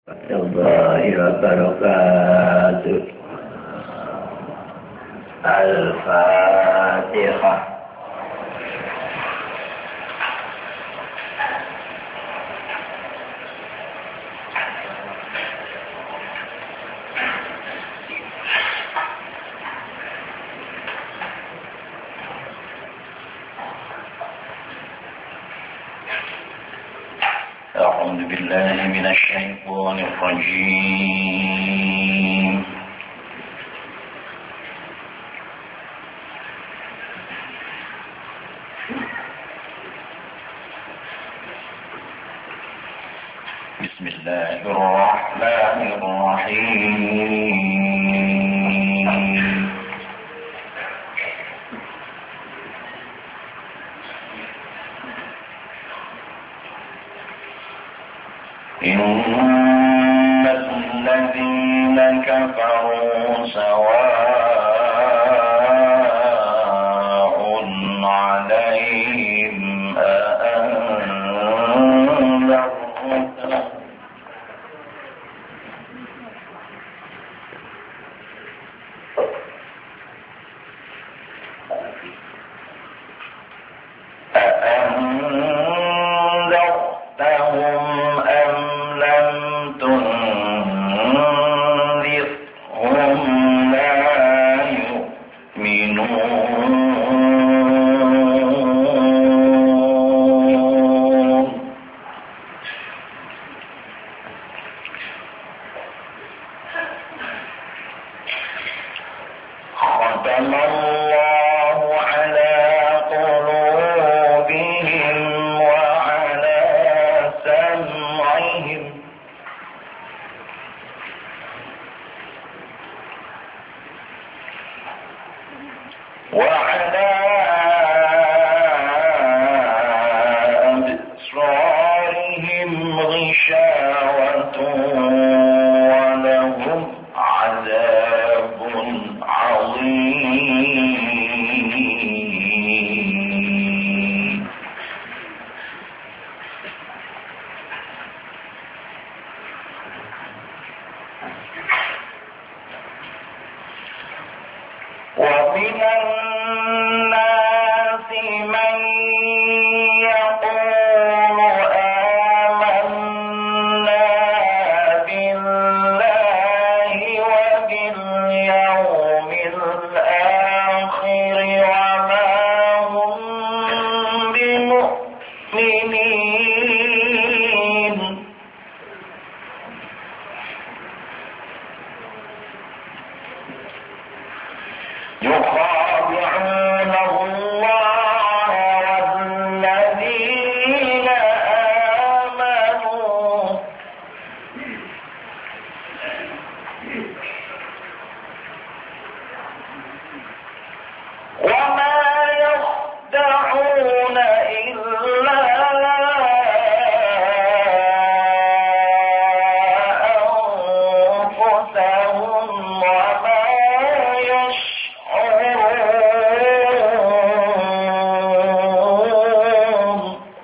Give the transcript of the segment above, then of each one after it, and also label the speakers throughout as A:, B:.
A: الله وبركاته. الفاتحة. أعوذ بالله من الشيطان الرجيم. بسم الله الرحمن الرحيم. إن الذين كفروا سواء عليهم أأنذرتهم أم لم تنذرهم لا يؤمنون. ختم الله على قلوبهم وعلى سمعهم وعلى أبصارهم غشاوة ولهم عذاب عظيم. ومن الناس من يقول آمنا بالله وباليوم الآخر وما هم بمؤمنين. يخادعون الله والذين آمنوا وما يخدعون إلا أنفسهم وما يشعرون.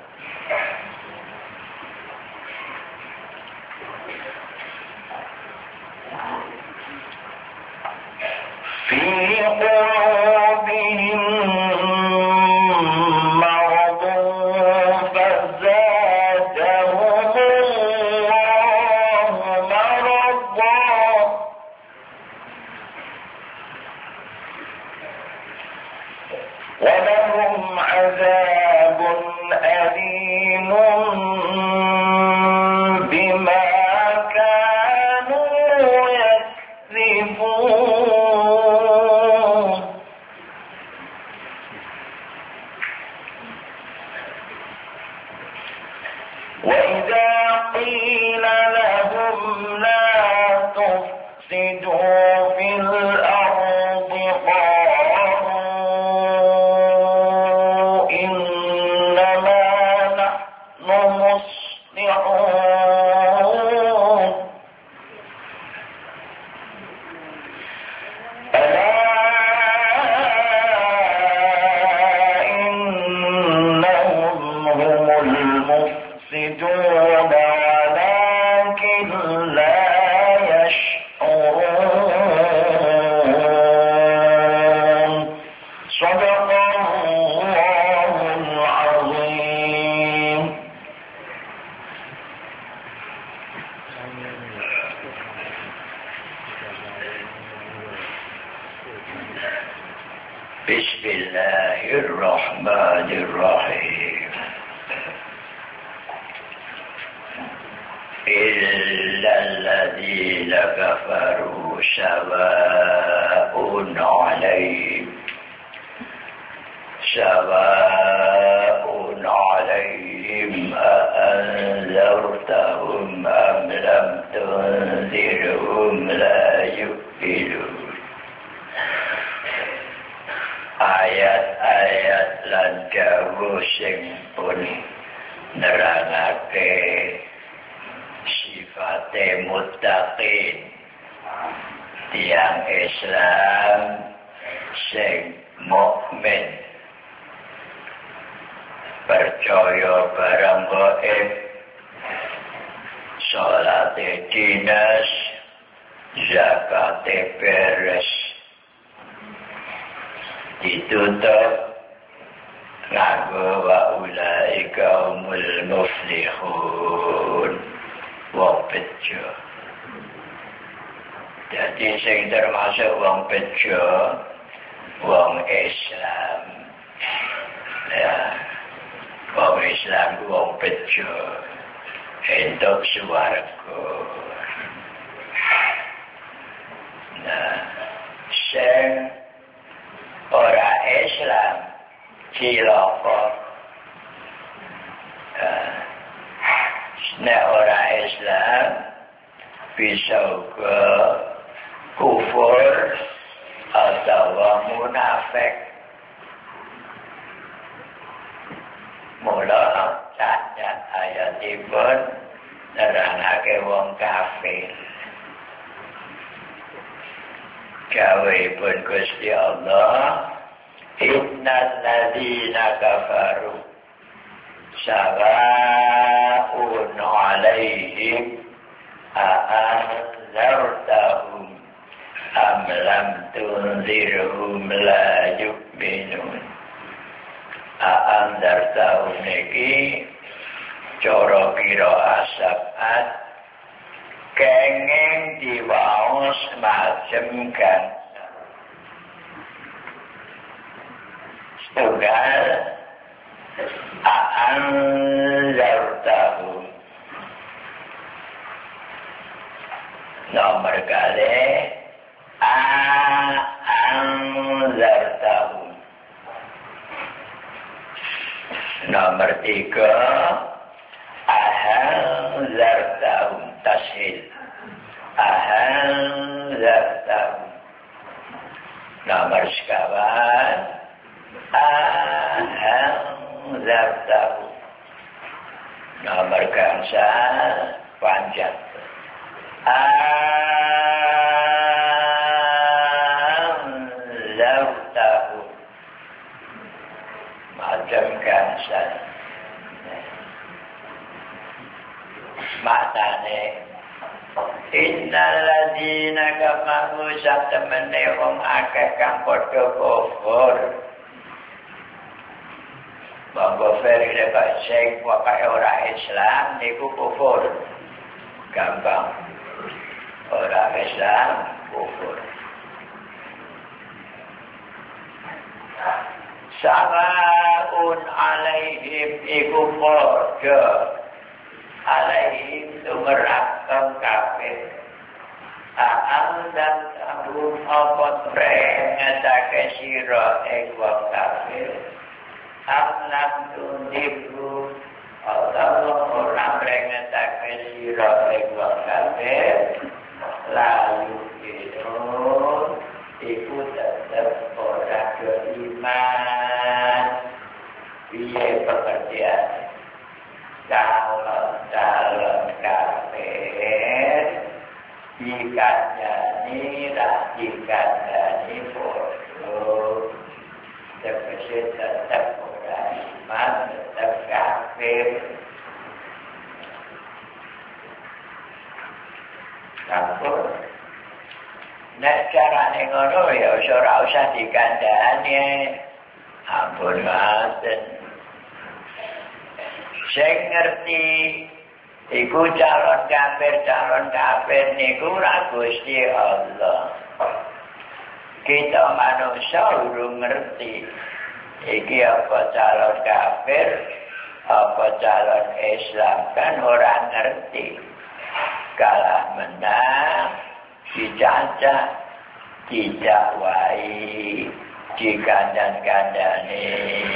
A: في قلوبهم مرض فزادهم الله مرضا ولهم عذاب أليم بما كانوا يكذبون. وإذا قيل لهم لا تفسدوا في الأرض قالوا إنما نحن مصلحون. ألا إنهم هم المفسدون ولكن لا يشعرون صدق الله العظيم. Bismillahirrahmanirrahim. Illalladzina kafaru sawa'un 'alaihim a'anzartahum am lam tunzirhum la yu'minun. Ayat-ayat lan dawuh sing pun nerangake sifate muttaqin tiyang Islam sing mukmin percaya barang gaib, salate dinas, zakate beres, ditutup nganggo wa ulaika humul muflihun, wong bejo. Jadi sing termasuk wong bejo, wong Islam. Ya, wong Islam wong bejo entuk swarga. Nah, sing ora Islam cilaka. Nek ora Islam bisa uga kufur atau munafik. Mula cacat ayatipun nerangake wong kafir. Jawabipun Gusti Allah, innal ladzina kafaru sawa'un 'alaihim a'anzartahum am lam tunzirhum la yu'minun. A'anzartahum niki cara qiraat Sab'at kenging diwaos macem kan setunggal a'anzartahum nomor kali a'anzartahum nomor 3 a'anzartahum tashil a'anzartahum nomor sekawan a'anzartahum nomor gangsal panjang a'anzartahum macam gangsal matane innal ladzina kafaru satamane wong akeh kang padha kufur. Wong kafir iki sing wae ora Islam niku kufur. Gampang. Ora Islam kufur. Sawaun alaihim iku padha alaihim tumerakam kafir a'andan kabum apa ngetake sira ing wong kafir amlam tundiku Allah ora ngetake sira ing wong kafir lalu itu iku tetep ora iman piye pekerjaan calon kafir jikanya nira jikanya bodoh terkesan tetap orang iman tetap kafir Sampun. Nek carane ngono ya ora usah dikandhani. Ampun ngaten. Sing ngerti iku calon kafir niku ora Gusti Allah. Kita manusia urung ngerti iki apa calon kafir, apa calon Islam kan orang ngerti. Kalah menang, dicacah, didakwai, dikandang-kandani.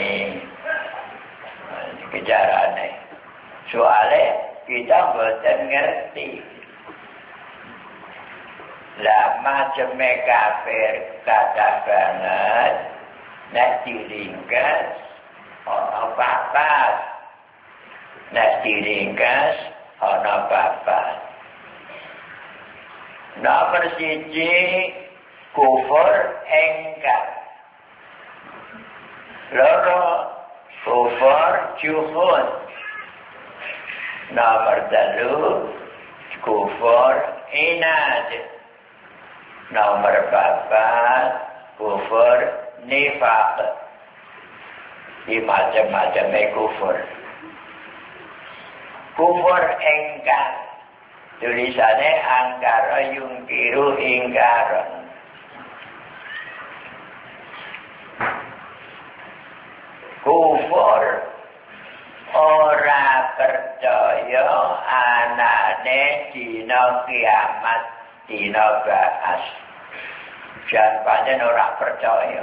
A: Kejarane. Soalnya kita boten ngerti. Lah macam kafir kata banget, nek diringkas, ono papat. Nek diringkas, ono papat. Nomor 1, kufur engkar. Loro, kufur juhud. Nomor 3, kufur inad. Nomor 4, kufur nifaq. Di macam-macam kufur. Kufur engkar. Tulisannya angkara yungkiru ingkaron. Kufur ora percaya anane dina kiamat, dina baas. Jan pancen ora percaya.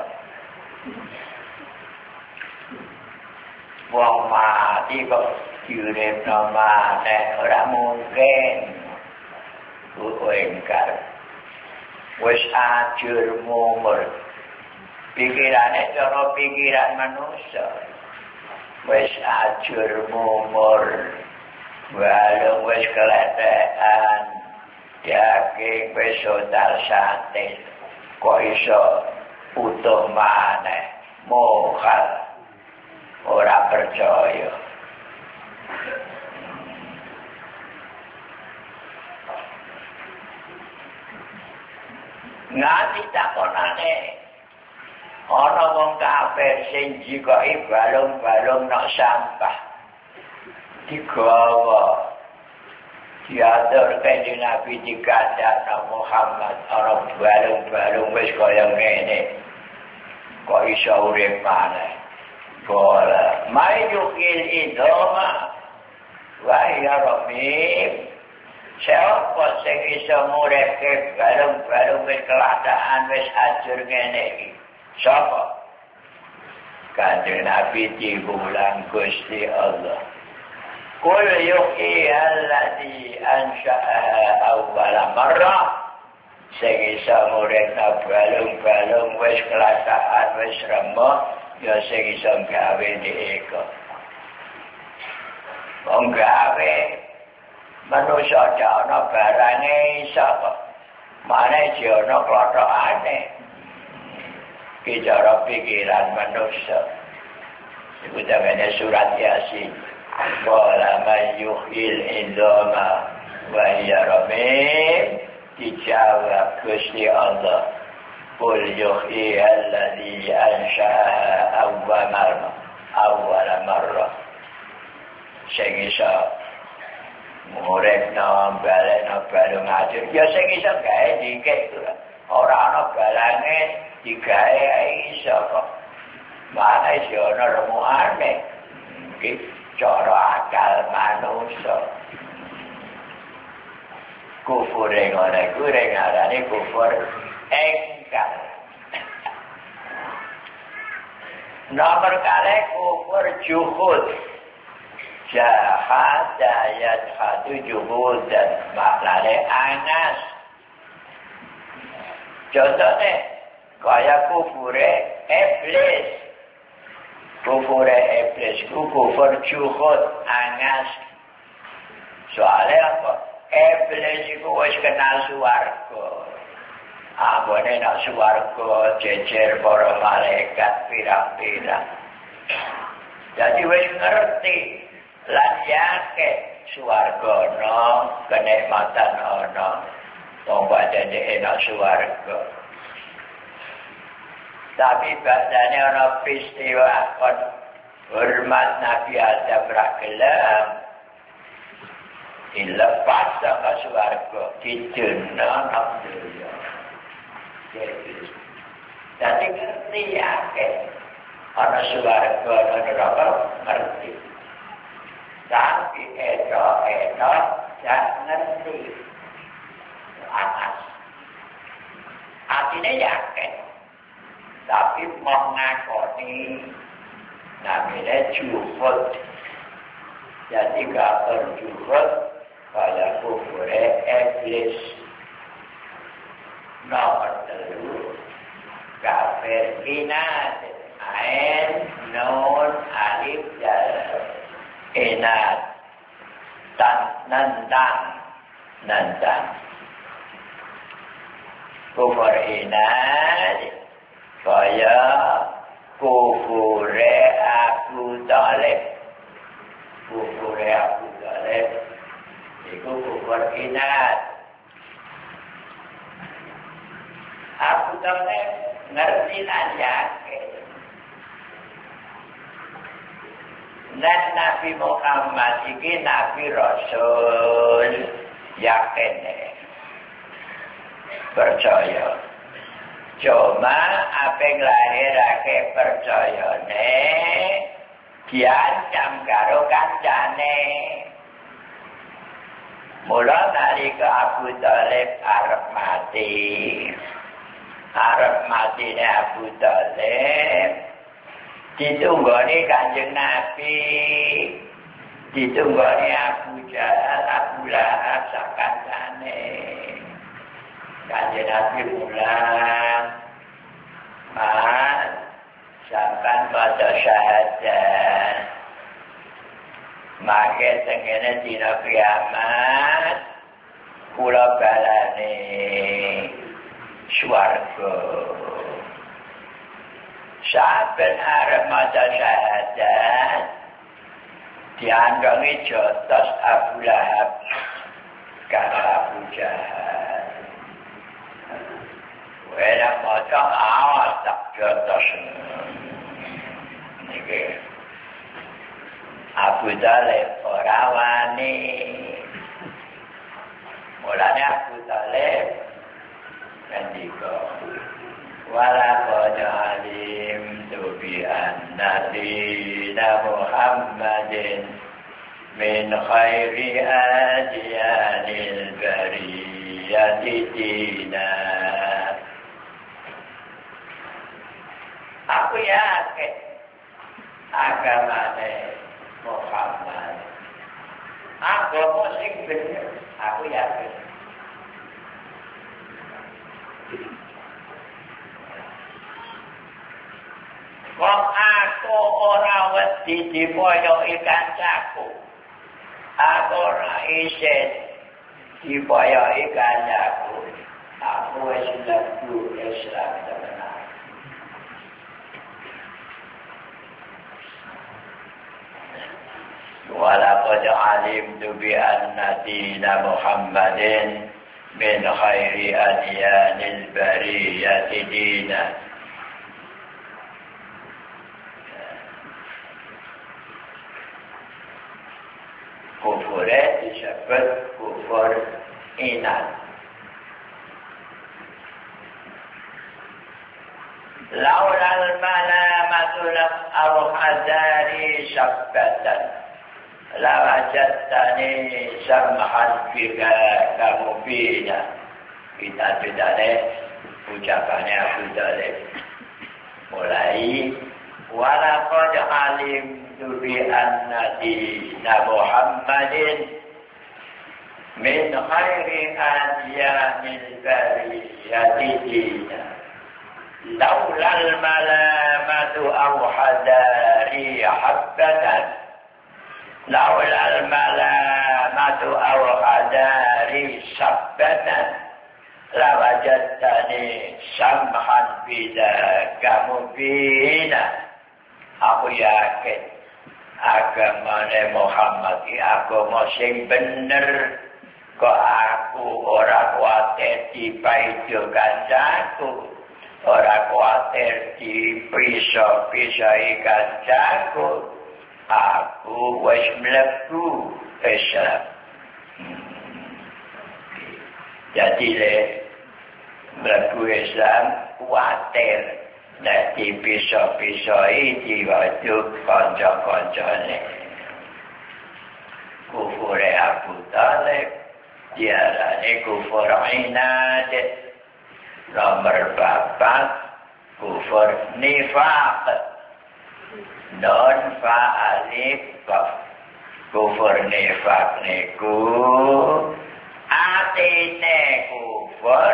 A: Wong mati kok diuripno maneh ora mungkin. Engkar. Wis ajur mumur. Pikirane cara pikiran manusia. Wis ajur mumur. Walung wis keletekan. Daging wis total sate. Kok iso utuh maneh. Mokal. Ora percaya. Nganti takonane ana wong kafir sing jikoki balung-balung nok sampah digawa diatur kanjeng Nabi dikandakno Muhammad ana balung-balung wis kaya ngene kok iso urip maneh bola mayukil idoma wa ya rabbi. Siapa sing iso nguripke balung-balung wis keladaan wis hancur ngene iki? Siapa? Kanjeng Nabi diulang Gusti Allah. Qul yuhyi alladzi ansha'aha awwala marrah. Sing iso nguripke balung-balung wis keladaan wis remuk ya sing iso gawe iki. Wong gawe manusia jana barangnya siapa? Mana jana kelotokane? Bicara pikiran manusia. Itu namanya surat Yasin. Wala man yuhyil indoma wa hiya ramim. Dijawab Gusti Allah. Qul yuhyi alladzi ansha'aha awwala marrah. Sing iso nguripno balekno balung ajur ya sing iso gawe dikek ora ana balange digawe iso kok mana iso ana remukane iki cara akal manusa kufur ngono kuwi ngarane kufur engkar nomor kali kufur juhud jahat ayat hadu juhud dan maknanya anas. Contohnya kaya kufure iblis. Kufure iblis kufur juhud anas. Soalnya apa? Iblis itu wis kenal swarga. Ambone nak swarga jejer para malaikat pirang-pirang. Jadi wis ngerti lan yakin swarga ana kenikmatan ana jadi enak swarga. Tapi badane ana peristiwa kon hormat Nabi Adam ra gelem. Dilepas saka swarga didono nang dunya. Jadi ngerti akeh. Ana swarga ana neraka ngerti. Tapi etok gak ngerti. Atas. Artinya yakin. Tapi mengakoni namanya juhud. Jadi kafir juhud kaya kufur iblis. Nomor 3 kafir inat. Ain, nun, alif, dan inat. Nantang. Kufur inat kaya kufure Abu Talib. Itu kufur inat. Abu Talib ngerti lan yakin. Dan Nabi Muhammad ini Nabi Rasul yakin percaya. Cuma apa yang lahirake percayane diancam karo kancane. Mula nalika Abu Talib arep mati Abu Talib ditunggoni Kanjeng Nabi, ditunggoni Abu Jahal, Abu Lahab sakancane. Kanjeng Nabi mulang, Mas, sampan pada syahadat. Maka tengene dina kiamat, kula balane swarga. Saben arep maca syahadat diandongi jotos Abu Lahab karo Abu Jahal. Wela maca awas tak jotos. Niki Abu Talib ora wani. Mulane Abu Talib ngendika walaqad alimtu bi anna dina Muhammadin min khairi adyanil bariyati dina. Aku yakin agamane Muhammad agama sing bener. Aku yakin. Wong aku ora wedi dipoyoki kancaku. Aku ora isin dipoyoki kancaku. Aku wis mlebu Islam tenan. Walaqad alimtu bi anna dina Muhammadin min khairi adyanil bariyati dina. Kufur disebut kufur inat. Laulal malamatul al-hadari syabbatan lawajatani samhan bika kamubina. Kita tidak ada ucapannya Abu Talib. Mulai walaqad alimtu bi anna dina Muhammadin min khairi adyanil bariyati dina. Laulal malamatu aw hadari habbatan laulal malamatu aw hadari sabbatan lawajatani samhan bidaka mubina. Aku yakin agamane Muhammad iki agama sing bener. Kok aku ora kuwate dipaido kancaku, ora kuatir dipisah-pisahi kancaku, aku wis mlebu Islam. Jadi mlebu Islam kuatir nek dipisah-pisahi diwajib kanca-kancane. Kufur Abu Talib diarani kufur inad. Nomor 4 kufur nifaq. Non fa'alif kufur nifaq niku atine kufur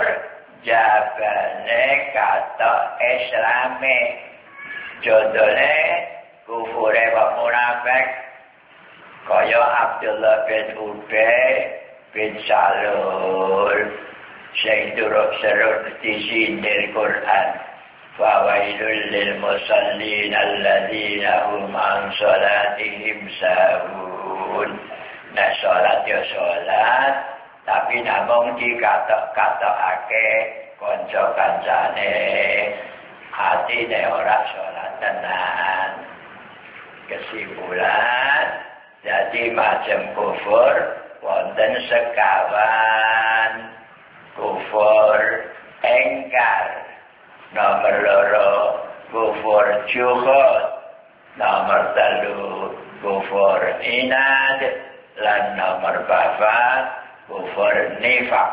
A: jabane kata Islame. Contohnya kufure wong munafik kaya Abdullah bin Ubay bin Salul sing durung serut disindir Quran. Fawailul lil musallin alladzina hum an salatihim sahun. Nah salat ya salat, tapi namung dikata-katakake kanca-kancane, atine ora salat tenan. Kesimpulan, jadi macam kufur wonten sekawan. Kufur engkar. Nomor 2 kufur juhud. Nomor 3 kufur inad. Lan nomor 4 kufur nifaq.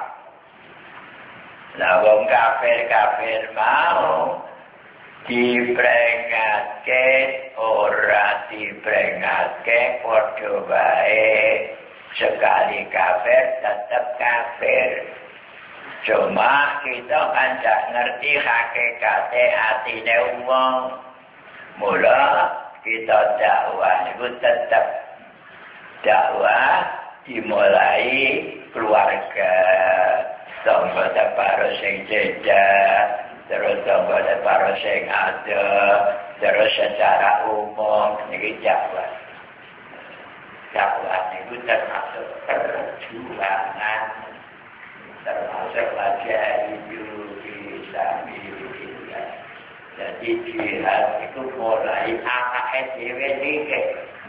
A: Lah wong kafir mau diperingatke ora diperingatke padha wae. Sekali kafir tetap kafir. Cuma kita kan tak ngerti hakikate atine wong. Mula kita dakwah itu tetap dakwah dimulai keluarga. Tangga separo sing jedak, terus tangga separo sing ada, terus secara umum niki dakwah. Dakwah itu termasuk perjuangan, termasuk pelajar itu bisa milih. Jadi jihad itu mulai awake dhewe iki.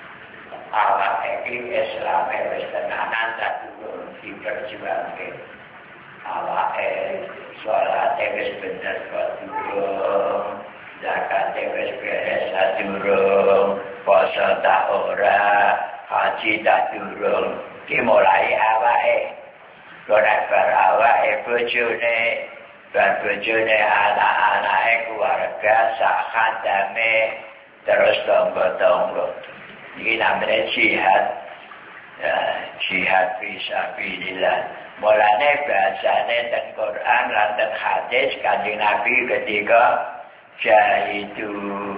A: Awake iki Islam wis tenanan sadurung diperjuangke. Awake salat wis bener sadurung, zakat wis beres sadurung, puasa tak ora, haji tak durung. Dimulai awake. Ora awake bojone, dan bojone anak-anake keluarga sakadame terus tangga-tangga. Iki namanya jihad. Ya, jihad fisabilillah. Mulane bahasane teng Quran lan teng hadis Kanjeng Nabi ketika jahidu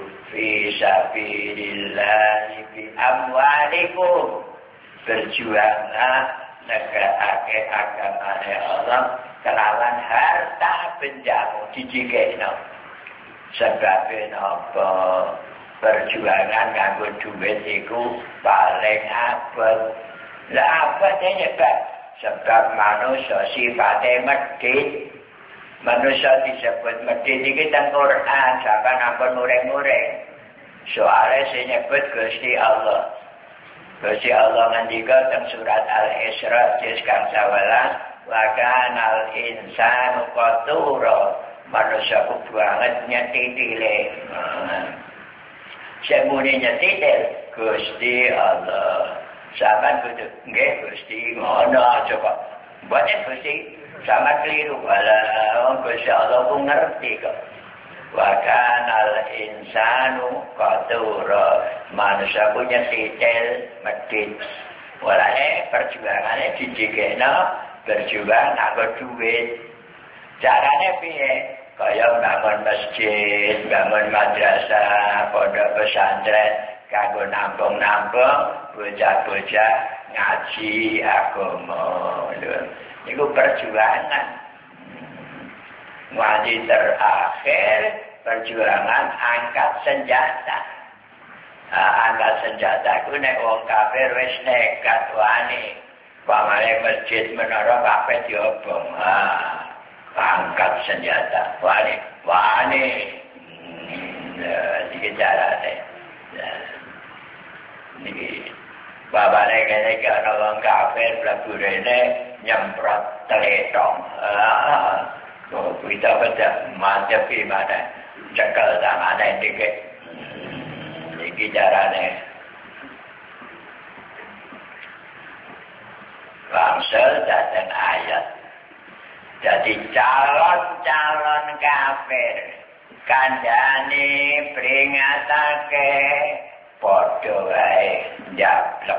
A: fisabilillah bi amwalikum, berjuanglah negakake agamane Allah kelawan harta benjamu dijikekno. Sebab napa? Perjuangan nganggo duit iku paling abot. Lah abot nyebab sebab manusia sifatnya medhit. Manusia disebut medhit iki teng Quran sampeyan ampun mureng-mureng. Soale sing nyebut Gusti Allah. Gusti Allah ngendika teng surat Al-Isra juz 11, wa kanal insanu qatura. Manusia ku banget nyetitile. Semune nyetitil Gusti Allah. Sampeyan kudu nggih Gusti ngono aja kok. Mboten Gusti sampeyan keliru. Walah Gusti Allah ku ngerti kok. Wa kanal insanu qatura. Manusia punya titel medit. Walane perjuangane dijikekno berjuang nganggo duit. Carane piye? Kaya bangun masjid, bangun madrasah, pondok pesantren, kanggo nampung-nampung bocah-bocah ngaji agama. Niku perjuangan. Nganti terakhir perjuangan angkat senjata. Angkat senjata ku nek wong kafir wis nekat wani. Pamane masjid menara kabeh diobong. angkat senjata. Wani. Ini caranya. Ini bapaknya kayaknya kalau orang kafir pelaku ini nyemprot teletong. Kita baca macam mana cekal tangan ini. Ini caranya. Bangsal dan ayat. Jadi calon-calon kafir kandhane peringatake padha wae njablek.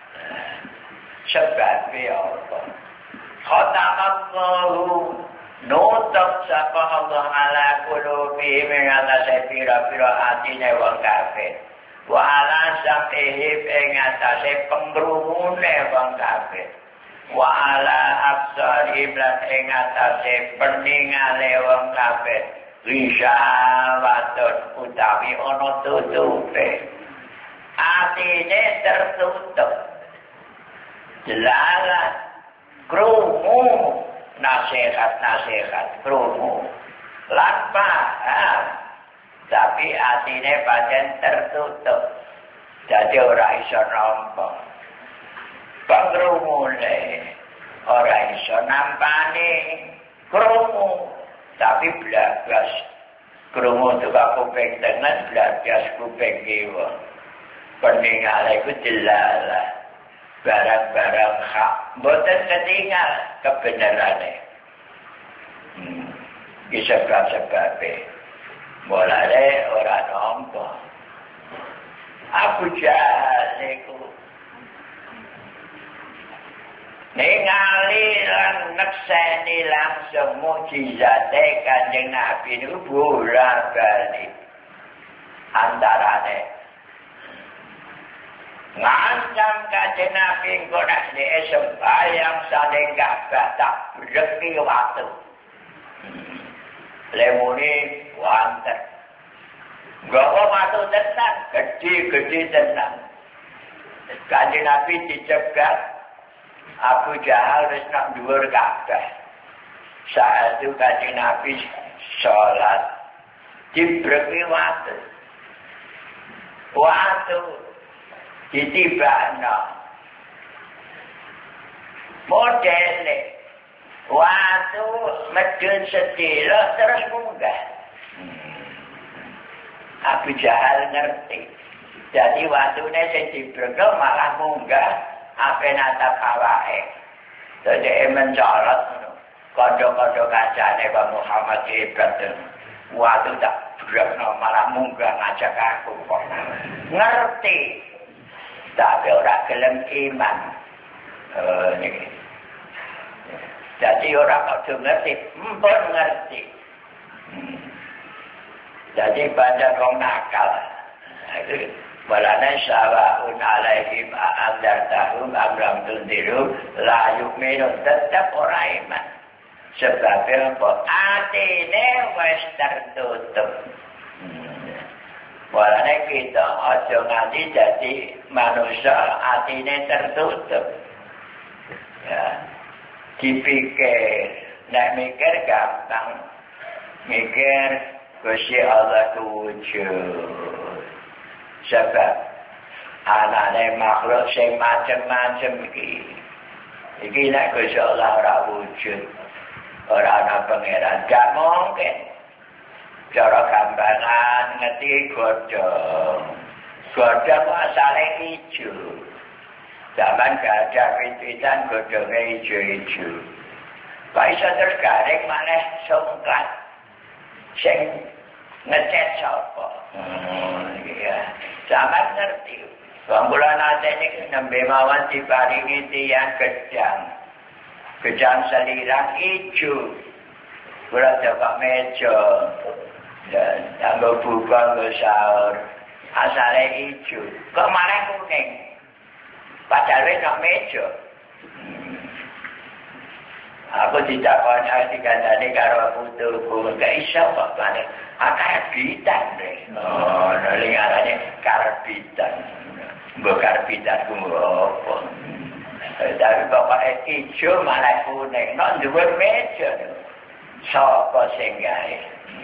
A: Sebab apa? Khatamallahu nutup sapa Allah ala qulubi mengatasi pira-pira atine wong kafir. Wa ala sam'ihim ing atase pengrungune wong kafir. Wa ala absarihim lan ing atase peningale wong kafir. Wisawatun utawi ana tutupe. Atine tertutup. Jelalah krungu nasihat krungu lan paham tapi atine pancen tertutup jadi ora iso nampa pangrungune ora iso nampani krungu tapi blas krungu tuwa kuping tengen blas kuping kiwa peningale iku jelalah barang-barang hak mboten ketinggal kebenarannya sebab-sebabnya mulai orang nampak Abu Jahal itu ningali lan nekseni langsung mukjizate Kanjeng Nabi itu bola-balik antarane ngancam Kanjeng Nabi ngono nek sembayang saling Ka'bah tak reki waktu. Lemune wanten. Gawa waktu tenang, gede-gede tenang. Kanjeng Nabi dicegat Abu Jahal wis nak dhuwur Ka'bah. Saat itu Kanjeng Nabi salat dibreki waktu. Waktu ditibakno modele waktu medun sedelo terus munggah. Abu Jahal ngerti jadi waktune sing dibrego malah munggah ape natap awake jadi mencolot kondo-kondo kacane Pak Muhammad hebat waktu tak brego malah munggah ngajak aku kok ngerti tapi orang gelem iman. Jadi orang kudu ngerti, mpun ngerti. Jadi banyak orang nakal. Walana sawa'un alaihim a'andartahum amram tundiru la yu'minun tetap orang iman. Sebabnya apa? Atine wis tertutup. Walane kita aja nganti jadi manusia atine tertutup. Ya. Dipikir, nek mikir gampang. Mikir Gusti Allah wujud. Sebab anane makhluk sing macem-macem iki. Iki nek Gusti Allah ora wujud, ora ana pangeran, gak mungkin. Cara gambaran ngerti godhong. Godhong asale ijo. Zaman gak ada wit-witan godhonge ijo-ijo. Kok iso terus garing maneh songkat. Sing ngecet sapa? Iya. Zaman ngerti. Wong kula nate niki nembe mawon diparingi tiyang gedang. Gedang selirang ijo. Kula coba meja. Dan tambah buka ke sahur asalnya hijau kok malah kuning padahal nak meja aku tidak pernah dikandani karo putuku gak iso kok paling karbitan deh lingarannya karbitan mbok karbitan apa tapi bapaknya hijau malah kuning nak dhuwur meja sapa sing gawe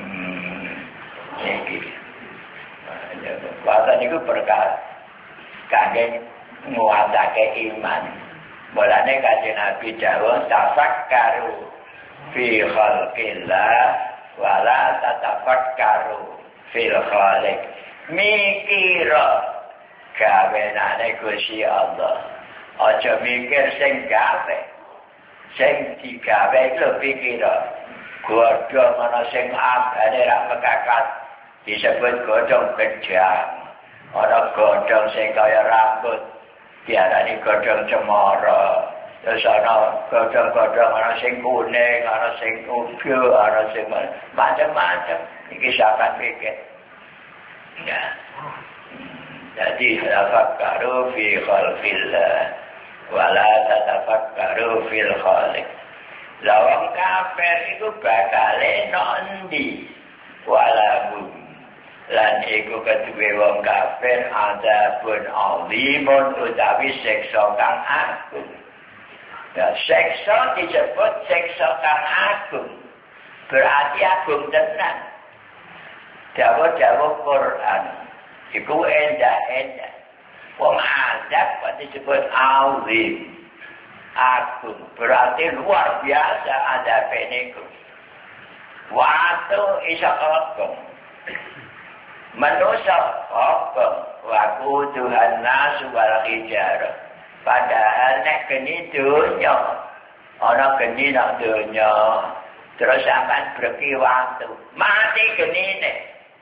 A: iki bahasa niku perkara kangge nguatake iman mulane kanjeng Nabi dawuh tafakkaru fi khalqillah wala tatafakkaru fil khaliq mikira gawenane Gusti Allah aja mikir sing gawe sing digawe lho pikira godhong ana sing abane ra mekakat disebut godhong kejang ana godhong sing kaya rambut diarani godhong cemara terus ana godhong-godhong ana sing kuning ana sing ungu ana sing macam-macam iki sampeyan pikir ya jadi tafakkaru fi khalqillah wala tatafakkaru fil khaliq lawang kafir iku bakale nondi walahum lan iku kedue wong kafir azabun azimun utawi siksa kang agung ya siksa disebut siksa kang agung berarti agung tenan dawuh Quran iku endah-endah wong azab kok disebut azim agung berarti luar biasa azabe niku waktu isa agung manusia agung waku Tuhan nasu wal hijarah padahal nek geni dunya ana geni nang dunya terus sampean breki waktu mati genine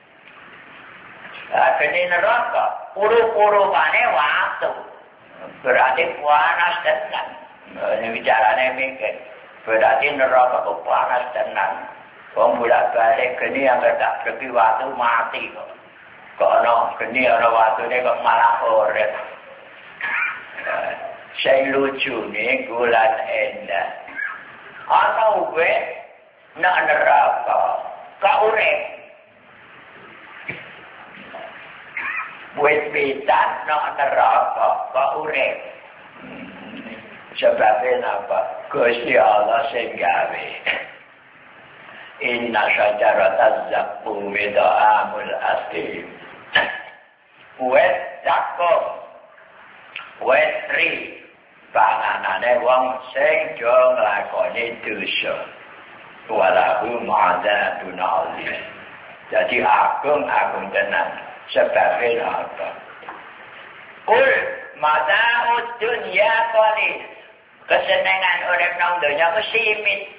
A: geni neraka puru-purupane waktu berarti panas tenan ini bicaranya mikir berarti neraka itu panas tenan wong bolak-balik geni yang tak pergi waktu mati kok ana geni ana waktune kok malah urip sing lucune gulan endah ana uwe nak neraka ka urip wis pitan nak neraka ka urip sebabnya apa? Gusti Allah sing gawe. Inna syajarataz zaqqum ta'amul asim. Wet zaqqum. Wet tri. Panganane wong sing do nglakoni dosa. Walahu ma'adzabun azim. Jadi agung tenan. Sebabnya apa? Kul mata'ud dunya qalil. Kesenangan urip nang donya ku simit.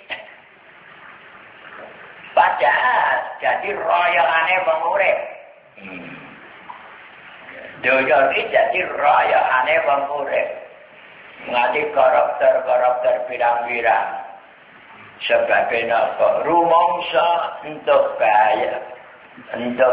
A: Padahal jadi royalane wong urip. Donya iki jadi royalane wong urip. Nganti karakter pirang-pirang. Sebabnya apa? Rumangsa untuk kaya, untuk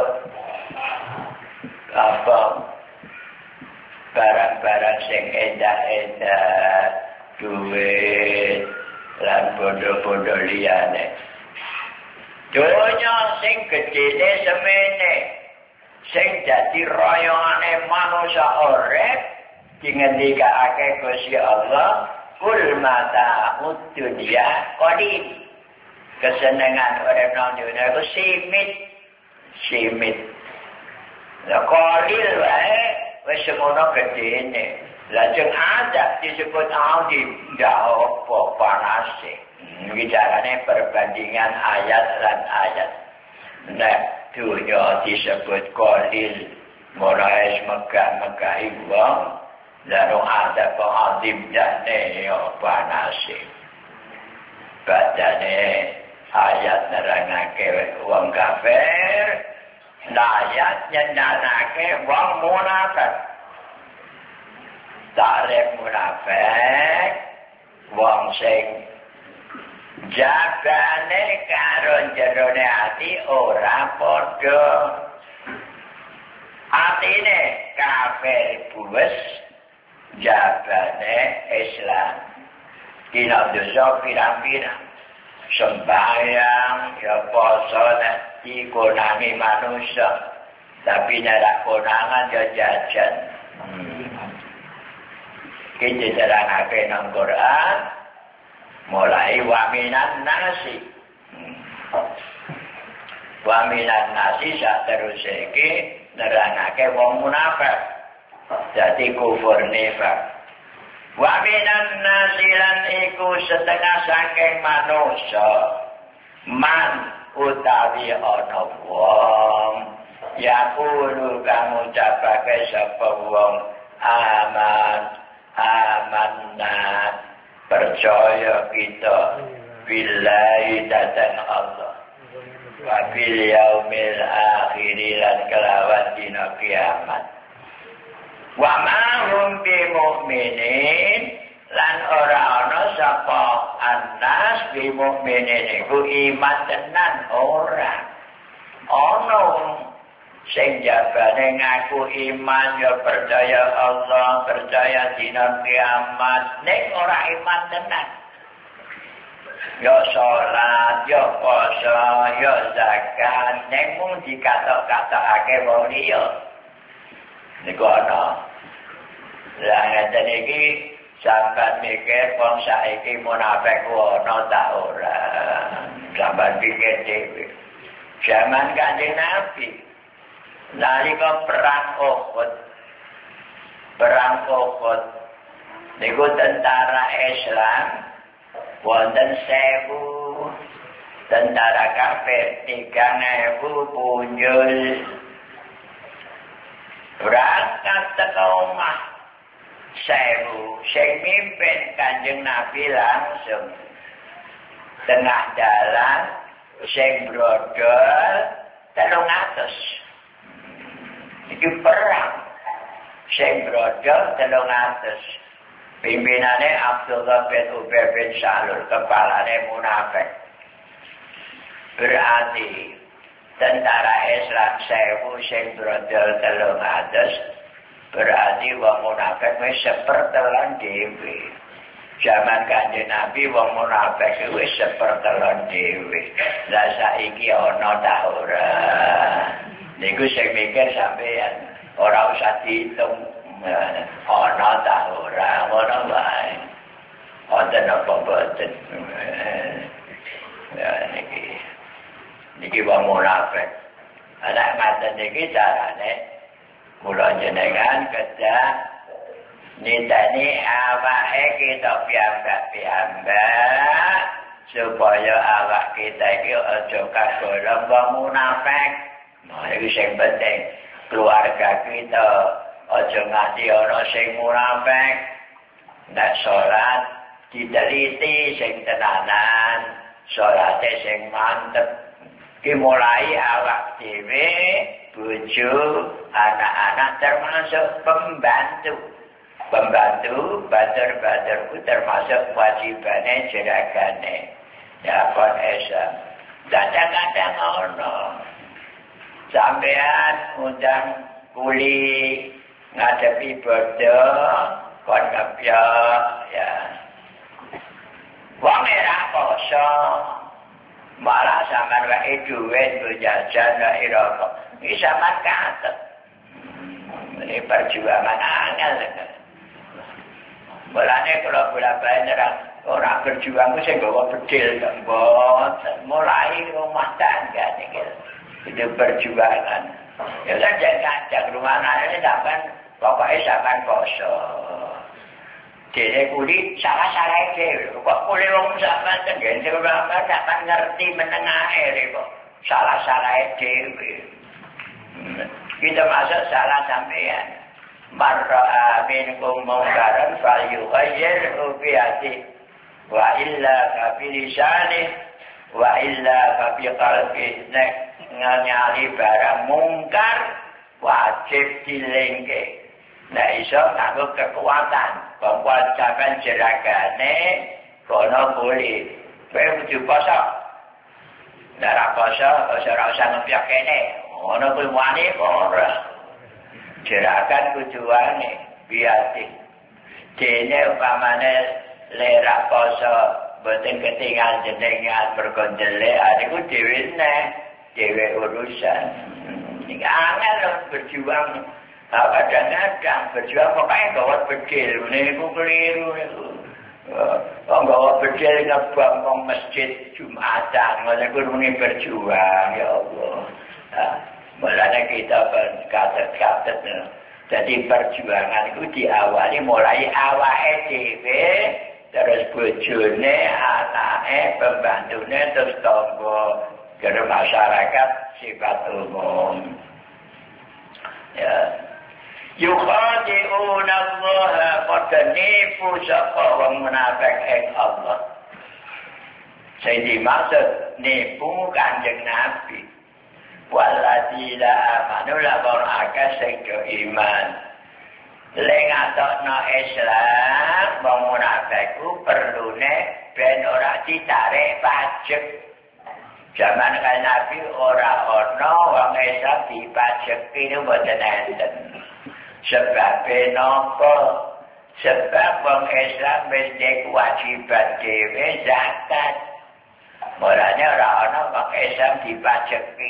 A: apa? Barang-barang sing endah-endah duit lan bondo-bondo liyane donya sing gedene semene sing dadi royongane manusa urip dingendikake Gusti Allah kul mata dunya qalil kesenengan urip nang dunya ku simit la qalil wae wis semono gedene lajeng ada disebut azim ndak apa panase bicarane perbandingan ayat dan ayat nek dunya disebut qalil mulai megah-megah wong lalu ada azim jane yo panase badane ayat nerangake wong kafir ayat nyenanake wong munafik tarif munafik wong sing jagane karo jerone ati ora padha atine kafir buwes jagane Islam dina dosa pirang-pirang sembahyang ya poso dikonangi manusia tapi nek konangan ya jajan kita terangake nang Quran mulai waminan nasi Wa minan nasi sateruse iki nerangake wong munafik. Dadi kufur nifak. Wa minan nasi lan iku setengah saking manusa. Man utawi ana wong yaqulu kang ucapake sapa wong amanna percaya kita billahi datang Allah wa bil yaumil akhir lan kelawan dina kiamat wa ma hum bi mu'minin lan ora ana sapa anas bi mu'minin iku iman tenan ora ana sing jabane ngaku iman ya percaya Allah percaya dina kiamat nek ora iman tenan ya salat ya puasa ya zakat nek mung dikatok-katokake wong liya niku ana lah ngeten iki sampeyan mikir wong saiki munafik ana ta ora sampeyan pikir dhewe zaman Kanjeng Nabi nalika perang Uhud niku tentara Islam wonten 1000 tentara kafir 3000 punjul berangkat teka omah 1000 sing mimpin Kanjeng Nabi langsung tengah dalan sing brodol 300 iki perang sing brodol 300 pimpinane Abdullah bin Ubay bin Salul kepalane munafik berarti tentara Islam 1000 sing brodol 300 berarti wong munafik wis sepertelan dhewe zaman Kanjeng Nabi wong munafik wis sepertelan dhewe lah saiki ana ta ora niku sing mikir sampeyan ora usah diitung ana ta ora ngono wae wonten apa boten ya niki wong munafik ana ngaten niki carane kula jenengan kedah nitani awake kita piyambak supaya awak kita iki aja kagolong wong munafik. Nah, iki sing penting keluarga kita aja nganti ana sing munafik. Nek salat diteliti sing tenanan, salate sing mantep. Ki mulai awak dhewe, bojo, anak-anak termasuk pembantu. Pembantu, bader-baderku termasuk wajibane jeragane. Ya kon Islam. Kadang-kadang ono sampean undang kuli ngadepi bodo kon kepyok ya. Wong ora poso malah sampean wae duit jajan wae rokok. Iki sampean katet. Ini perjuangan angel. Mulane kalau bola-bali orang berjuang sing gawa bedil mboten mulai rumah tangga niki. Itu perjuangan. Ya kan jangan rumah ini sampean pokoke sampean poso. Dene kulit salah-salah dhewe. Kok kulit wong sampean tengen sampean ngerti menengahe kok salah-salah dhewe. Kita masuk salah sampean. Marra minkum mungkaran falyughayyirhu bi yadihi wa illa bi lisanihi wa illa bi qalbihi. Nek nyali barang mungkar wajib dilengke. Nek iso nganggo kekuatan, kekuatan sampean jeragane kono boleh. Kowe kudu poso. Nek ora poso ora usah ngepyok kene. Ono kuwi wani ora. Jerakan kujuane biati. Dene upamane lera poso boten ketingal jenengan berkondele adiku dhewe dhewe urusan. Iki angel berjuang kadang-kadang berjuang pokoknya gawat bedil niku keliru niku. Nggawa bedil ngebang wong masjid Jumatan, ngoten kuwi berjuang ya Allah. Mulane kita katet-katet. Jadi perjuangan itu diawali mulai awake dhewe, terus bojone, anake, pembantune, terus tangga, terus masyarakat sifat umum. Ya. Yukhadi'una Allah pada nipu sapa wong munafik ing Allah. Sing dimaksud nipu Kanjeng Nabi. Waladila amanu labor akeh sing iman. Leng atokno Islam wong munafik ku perlune ben ora ditarik pajak. Zaman kan Nabi ora ono wong Islam dipajeki niku mboten enten. Sebab napa? Sebab wong Islam wis kewajiban dhewe zakat. Mulane ora ana wong Islam dipajeki.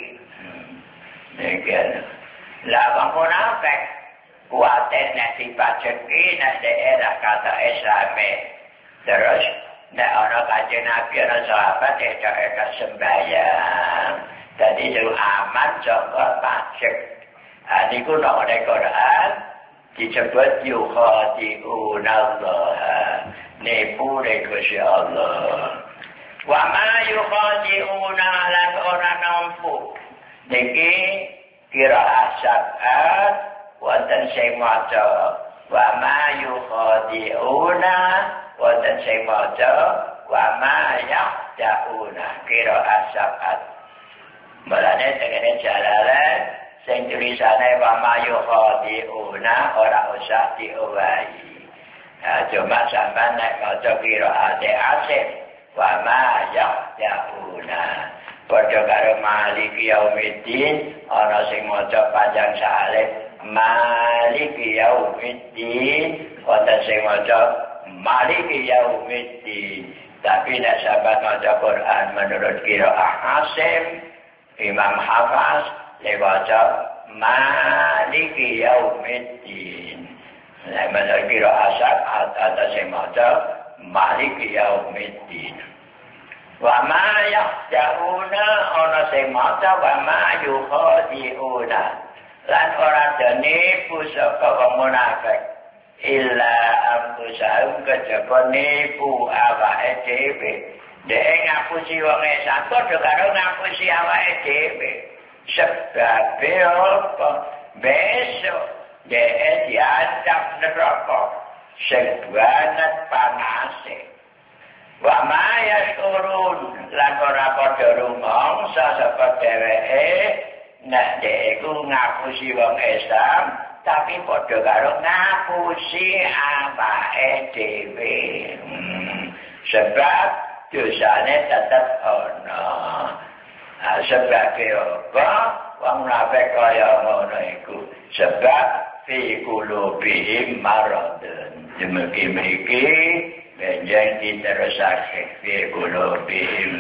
A: Nek lah wong munafik kuwatir nek dipajeki nek daerah kata Islame. Terus nek ana Kanjeng Nabi ana sahabat eka sembahyang. Dadi itu aman saka pajak. Niku nek ning Quran disebut yukhadi'una Allah. Nipu Gusti Allah. Wa ma yukhadi'una lan ora nampu. Niki qiraat Sab'at wonten sing maca wa ma yukhadi'una wonten sing maca wa ma yahda'una qiraat Sab'at. Mulane tengene jalalan sing tulisane wa ma yukhadi'una ora usah diowahi. Cuma sampean nek maca qiraat Asim wa ma yahda'una. Padha karo Maliki Yaumiddin ana sing maca panjang saleh Maliki Yaumiddin, ana sing maca Maliki Yaumiddin. Tapi nek sahabat maca Quran menurut qiraah Asim, Imam Hafaz lewaca Maliki Yaumiddin. Nek menurut qiraah Sab'at ana sing maca Maliki Yaumiddin. Wa ma yahda'una ana sing maca wa ma yukhadi'una lan ora dene pusaka wong munafik illa ambusahum kejaba nipu awake dhewe dhewe ngapusi wong Islam padha karo ngapusi awake dhewe sebab apa besok dhewe diadab neraka sing banget panase. Wa ma yashurun lan ora padha rumangsa sapa dheweke nek iku ngapusi wong Islam tapi padha karo ngapusi awake dhewe. Sebab dosane tetep ana. Sebab apa? Wong munafik kaya ngono iku. Sebab fi qulubihim maradun. Demikian menjadi diterusake fi qulubihim.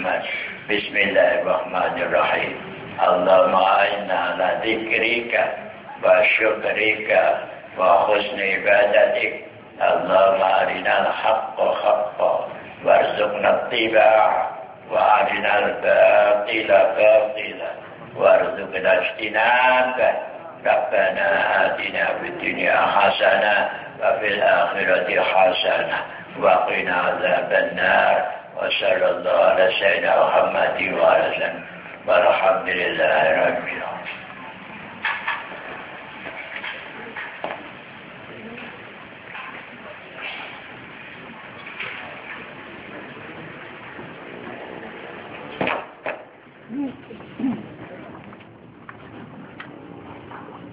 A: Bismillahirrahmanirrahim. Allahumma inna ala dzikrika wa syukrika wa husni ibadatik. Allahumma arinal haqqa haqqan warzuqna ittiba'a wa arinal batila batila warzuqna ijtinaba. Rabbana atina fid dunya hasanah wa fil akhirati hasanah wa qina adzabannar. Wa sallallahu ala sayyidina Muhammadin wa ala sallam. Walhamdulillahi rabbil alamin.